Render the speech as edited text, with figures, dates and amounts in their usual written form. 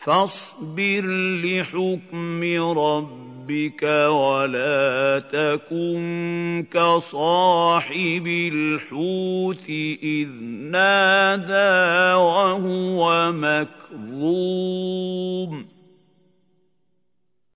فاصبر لحكم ربك ولا تكن كصاحب الحوت إذ نادى وهو مكظوم